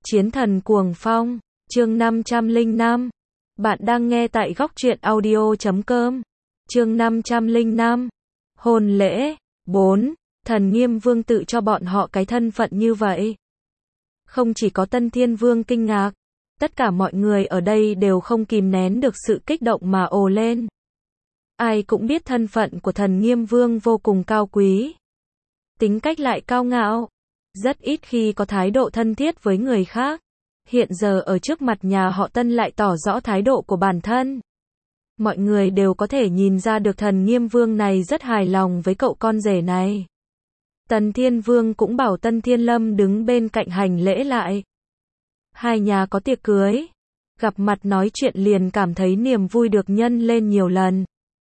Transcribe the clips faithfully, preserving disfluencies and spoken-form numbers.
Chiến thần cuồng phong, chương năm trăm lẻ năm. Bạn đang nghe tại góc truyện audio chấm com. Chương năm trăm lẻ năm. Hôn lễ. bốn. Thần Nghiêm Vương tự cho bọn họ cái thân phận như vậy. Không chỉ có Tân Thiên Vương kinh ngạc, tất cả mọi người ở đây đều không kìm nén được sự kích động mà ồ lên. Ai cũng biết thân phận của thần Nghiêm Vương vô cùng cao quý. Tính cách lại cao ngạo. Rất ít khi có thái độ thân thiết với người khác. Hiện giờ ở trước mặt nhà họ Tân lại tỏ rõ thái độ của bản thân. Mọi người đều có thể nhìn ra được thần Nghiêm Vương này rất hài lòng với cậu con rể này. Tần Thiên Vương cũng bảo Tân Thiên Lâm đứng bên cạnh hành lễ lại. Hai nhà có tiệc cưới. Gặp mặt nói chuyện liền cảm thấy niềm vui được nhân lên nhiều lần.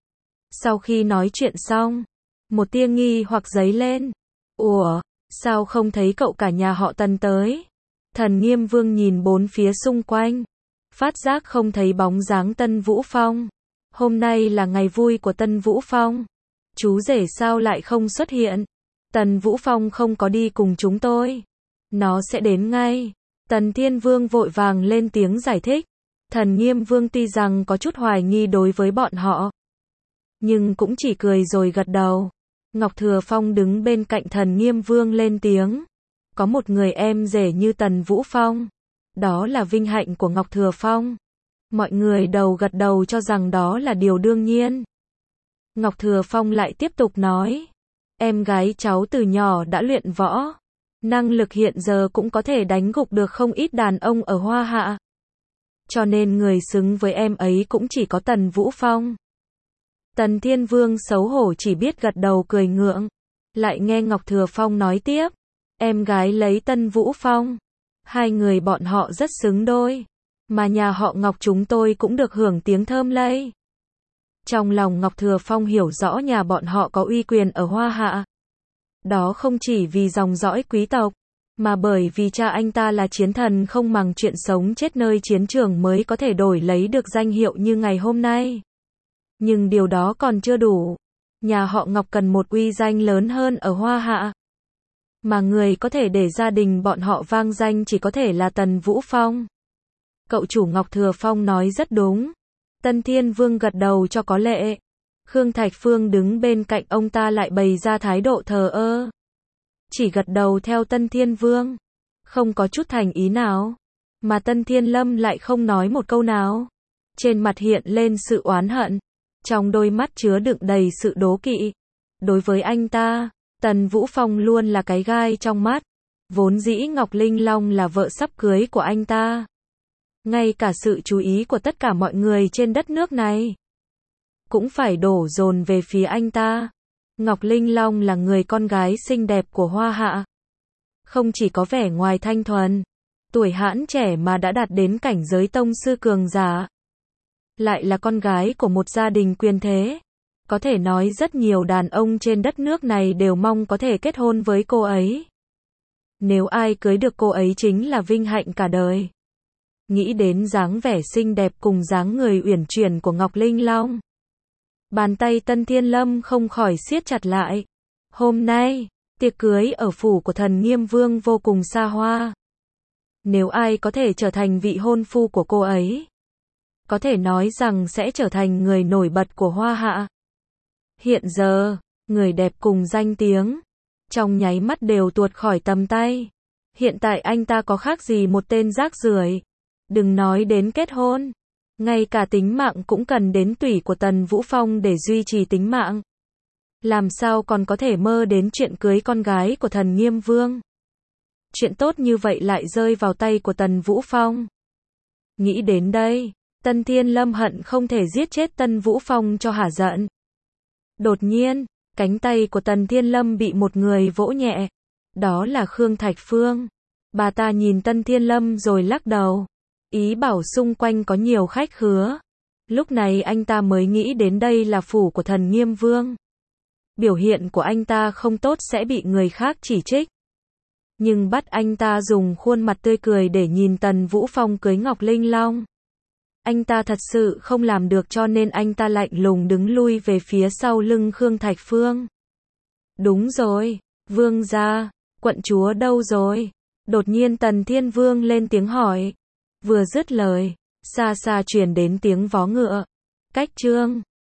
Sau khi nói chuyện xong, một tia nghi hoặc dấy lên. Ủa, sao không thấy cậu cả nhà họ Tần tới? Thần Nghiêm Vương nhìn bốn phía xung quanh, phát giác không thấy bóng dáng Tân Vũ Phong. Hôm nay là ngày vui của Tân Vũ Phong. Chú rể sao lại không xuất hiện? Tần Vũ Phong không có đi cùng chúng tôi. Nó sẽ đến ngay. Tần Thiên Vương vội vàng lên tiếng giải thích. Thần Nghiêm Vương tuy rằng có chút hoài nghi đối với bọn họ, nhưng cũng chỉ cười rồi gật đầu. Ngọc Thừa Phong đứng bên cạnh thần Nghiêm Vương lên tiếng. Có một người em rể như Tần Vũ Phong. Đó là vinh hạnh của Ngọc Thừa Phong. Mọi người đầu gật đầu cho rằng đó là điều đương nhiên. Ngọc Thừa Phong lại tiếp tục nói. Em gái cháu từ nhỏ đã luyện võ. Năng lực hiện giờ cũng có thể đánh gục được không ít đàn ông ở Hoa Hạ. Cho nên người xứng với em ấy cũng chỉ có Tần Vũ Phong. Tần Thiên Vương xấu hổ chỉ biết gật đầu cười ngượng. Lại nghe Ngọc Thừa Phong nói tiếp. Em gái lấy Tân Vũ Phong. Hai người bọn họ rất xứng đôi. Mà nhà họ Ngọc chúng tôi cũng được hưởng tiếng thơm lây. Trong lòng Ngọc Thừa Phong hiểu rõ nhà bọn họ có uy quyền ở Hoa Hạ. Đó không chỉ vì dòng dõi quý tộc, mà bởi vì cha anh ta là chiến thần không màng chuyện sống chết nơi chiến trường mới có thể đổi lấy được danh hiệu như ngày hôm nay. Nhưng điều đó còn chưa đủ. Nhà họ Ngọc cần một uy danh lớn hơn ở Hoa Hạ. Mà người có thể để gia đình bọn họ vang danh chỉ có thể là Tần Vũ Phong. Cậu chủ Ngọc Thừa Phong nói rất đúng. Tân Thiên Vương gật đầu cho có lệ. Khương Thạch Phương đứng bên cạnh ông ta lại bày ra thái độ thờ ơ. Chỉ gật đầu theo Tân Thiên Vương. Không có chút thành ý nào. Mà Tân Thiên Lâm lại không nói một câu nào. Trên mặt hiện lên sự oán hận. Trong đôi mắt chứa đựng đầy sự đố kỵ. Đối với anh ta, Tần Vũ Phong luôn là cái gai trong mắt. Vốn dĩ Ngọc Linh Long là vợ sắp cưới của anh ta. Ngay cả sự chú ý của tất cả mọi người trên đất nước này cũng phải đổ dồn về phía anh ta. Ngọc Linh Long là người con gái xinh đẹp của Hoa Hạ. Không chỉ có vẻ ngoài thanh thuần, tuổi hãn trẻ mà đã đạt đến cảnh giới tông sư cường giả. Lại là con gái của một gia đình quyền thế. Có thể nói rất nhiều đàn ông trên đất nước này đều mong có thể kết hôn với cô ấy. Nếu ai cưới được cô ấy chính là vinh hạnh cả đời. Nghĩ đến dáng vẻ xinh đẹp cùng dáng người uyển chuyển của Ngọc Linh Long, bàn tay Tân Thiên Lâm không khỏi siết chặt lại. Hôm nay, tiệc cưới ở phủ của thần Nghiêm Vương vô cùng xa hoa. Nếu ai có thể trở thành vị hôn phu của cô ấy, có thể nói rằng sẽ trở thành người nổi bật của Hoa Hạ. Hiện giờ, người đẹp cùng danh tiếng, trong nháy mắt đều tuột khỏi tầm tay. Hiện tại anh ta có khác gì một tên rác rưởi. Đừng nói đến kết hôn. Ngay cả tính mạng cũng cần đến tủy của Tần Vũ Phong để duy trì tính mạng. Làm sao còn có thể mơ đến chuyện cưới con gái của thần Nghiêm Vương. Chuyện tốt như vậy lại rơi vào tay của Tần Vũ Phong. Nghĩ đến đây, Tân Thiên Lâm hận không thể giết chết Tân Vũ Phong cho hả giận. Đột nhiên, cánh tay của Tần Thiên Lâm bị một người vỗ nhẹ. Đó là Khương Thạch Phương. Bà ta nhìn Tân Thiên Lâm rồi lắc đầu. Ý bảo xung quanh có nhiều khách khứa. Lúc này anh ta mới nghĩ đến đây là phủ của thần Nghiêm Vương. Biểu hiện của anh ta không tốt sẽ bị người khác chỉ trích. Nhưng bắt anh ta dùng khuôn mặt tươi cười để nhìn Tần Vũ Phong cưới Ngọc Linh Long. Anh ta thật sự không làm được cho nên anh ta lạnh lùng đứng lui về phía sau lưng Khương Thạch Phương. Đúng rồi, Vương gia, quận chúa đâu rồi? Đột nhiên Tần Thiên Vương lên tiếng hỏi. Vừa dứt lời, xa xa truyền đến tiếng vó ngựa. Cách chương